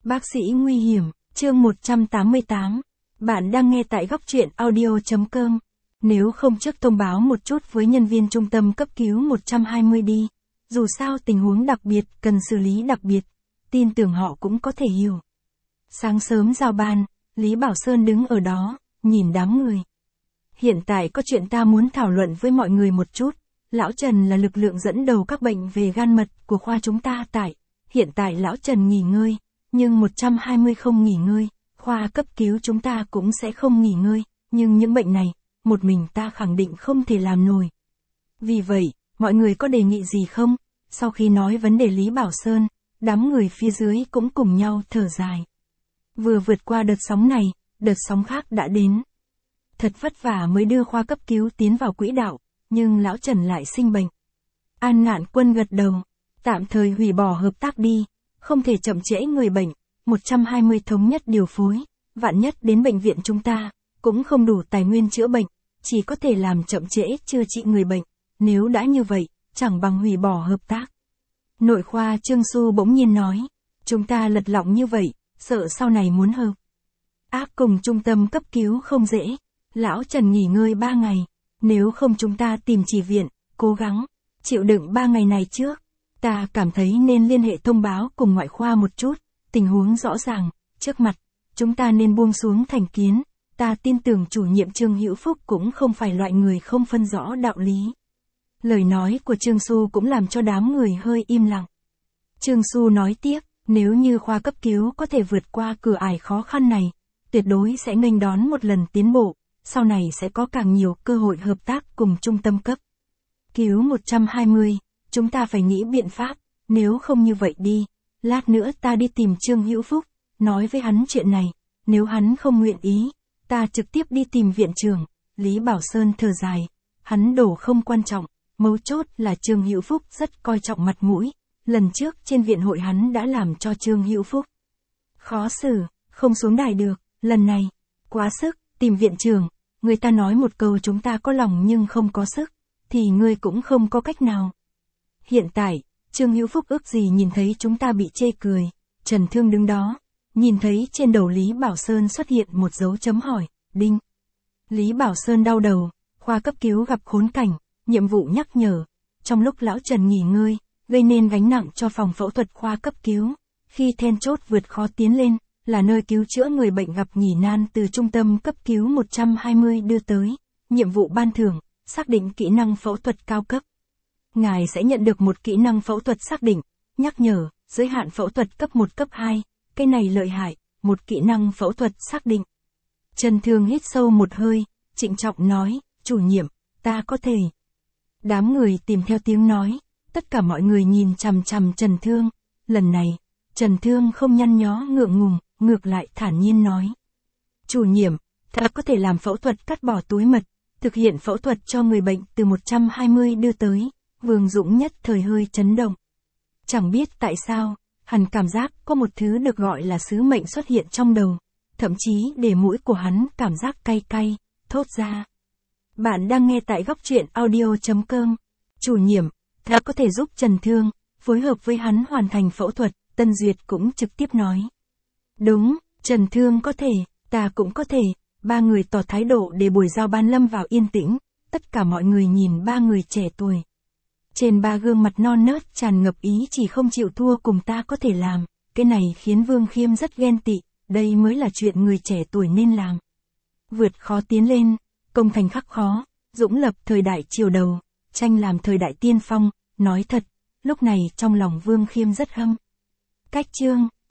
Bác sĩ nguy hiểm, chương 188. Bạn đang nghe tại góc truyện audio.com. Nếu không trước thông báo một chút với nhân viên trung tâm cấp cứu 120 đi. Dù sao tình huống đặc biệt, cần xử lý đặc biệt. Tin tưởng họ cũng có thể hiểu. Sáng sớm giao ban, Lý Bảo Sơn đứng ở đó, nhìn đám người. Hiện tại có chuyện ta muốn thảo luận với mọi người một chút. Lão Trần là lực lượng dẫn đầu các bệnh về gan mật của khoa chúng ta hiện tại Lão Trần nghỉ ngơi, nhưng 120 không nghỉ ngơi, khoa cấp cứu chúng ta cũng sẽ không nghỉ ngơi, nhưng những bệnh này, một mình ta khẳng định không thể làm nổi. Vì vậy, mọi người có đề nghị gì không? Sau khi nói vấn đề Lý Bảo Sơn, đám người phía dưới cũng cùng nhau thở dài. Vừa vượt qua đợt sóng này, đợt sóng khác đã đến. Thật vất vả mới đưa khoa cấp cứu tiến vào quỹ đạo, nhưng Lão Trần lại sinh bệnh. An Ngạn Quân gật đầu, tạm thời hủy bỏ hợp tác đi, không thể chậm trễ người bệnh, 120 thống nhất điều phối, vạn nhất đến bệnh viện chúng ta, cũng không đủ tài nguyên chữa bệnh, chỉ có thể làm chậm trễ chữa trị người bệnh, nếu đã như vậy, chẳng bằng hủy bỏ hợp tác. Nội khoa Trương Xu bỗng nhiên nói, chúng ta lật lọng như vậy, sợ sau này muốn hợp ác cùng trung tâm cấp cứu không dễ, Lão Trần nghỉ ngơi 3 ngày, nếu không chúng ta tìm chỉ viện, cố gắng, chịu đựng 3 ngày này trước. Ta cảm thấy nên liên hệ thông báo cùng ngoại khoa một chút, tình huống rõ ràng, trước mặt, chúng ta nên buông xuống thành kiến, ta tin tưởng chủ nhiệm Trương Hữu Phúc cũng không phải loại người không phân rõ đạo lý. Lời nói của Trương Xu cũng làm cho đám người hơi im lặng. Trương Xu nói tiếp, nếu như khoa cấp cứu có thể vượt qua cửa ải khó khăn này, tuyệt đối sẽ nghênh đón một lần tiến bộ, sau này sẽ có càng nhiều cơ hội hợp tác cùng trung tâm cấp cứu 120. Chúng ta phải nghĩ biện pháp, nếu không như vậy đi, lát nữa ta đi tìm Trương Hữu Phúc, nói với hắn chuyện này, nếu hắn không nguyện ý, ta trực tiếp đi tìm viện trưởng. Lý Bảo Sơn thở dài, hắn đổ không quan trọng, mấu chốt là Trương Hữu Phúc rất coi trọng mặt mũi, lần trước trên viện hội hắn đã làm cho Trương Hữu Phúc khó xử, không xuống đài được, lần này, quá sức, tìm viện trưởng, người ta nói một câu chúng ta có lòng nhưng không có sức, thì ngươi cũng không có cách nào. Hiện tại, Trương Hữu Phúc ước gì nhìn thấy chúng ta bị chê cười, Trần Thương đứng đó, nhìn thấy trên đầu Lý Bảo Sơn xuất hiện một dấu chấm hỏi, đinh. Lý Bảo Sơn đau đầu, khoa cấp cứu gặp khốn cảnh, nhiệm vụ nhắc nhở, trong lúc Lão Trần nghỉ ngơi, gây nên gánh nặng cho phòng phẫu thuật khoa cấp cứu, khi then chốt vượt khó tiến lên, là nơi cứu chữa người bệnh gặp nghỉ nan từ trung tâm cấp cứu 120 đưa tới, nhiệm vụ ban thưởng, xác định kỹ năng phẫu thuật cao cấp. Ngài sẽ nhận được một kỹ năng phẫu thuật xác định, nhắc nhở, giới hạn phẫu thuật cấp 1 cấp 2, cái này lợi hại, một kỹ năng phẫu thuật xác định. Trần Thương hít sâu một hơi, trịnh trọng nói, chủ nhiệm, ta có thể. Đám người tìm theo tiếng nói, tất cả mọi người nhìn chằm chằm Trần Thương, lần này, Trần Thương không nhăn nhó ngượng ngùng, ngược lại thản nhiên nói. Chủ nhiệm, ta có thể làm phẫu thuật cắt bỏ túi mật, thực hiện phẫu thuật cho người bệnh từ 120 đưa tới. Vương Dũng nhất thời hơi chấn động. Chẳng biết tại sao, hắn cảm giác có một thứ được gọi là sứ mệnh xuất hiện trong đầu, thậm chí để mũi của hắn cảm giác cay cay, thốt ra. Bạn đang nghe tại góc truyện audio.com. Chủ nhiệm, ta có thể giúp Trần Thương, phối hợp với hắn hoàn thành phẫu thuật, Tân Duyệt cũng trực tiếp nói. Đúng, Trần Thương có thể, ta cũng có thể, ba người tỏ thái độ để buổi giao ban lâm vào yên tĩnh, tất cả mọi người nhìn ba người trẻ tuổi. Trên ba gương mặt non nớt tràn ngập ý chỉ không chịu thua cùng ta có thể làm, cái này khiến Vương Khiêm rất ghen tị, đây mới là chuyện người trẻ tuổi nên làm. Vượt khó tiến lên, công thành khắc khó, Dũng lập thời đại triều đầu, tranh làm thời đại tiên phong, nói thật, lúc này trong lòng Vương Khiêm rất hâm. Cách chương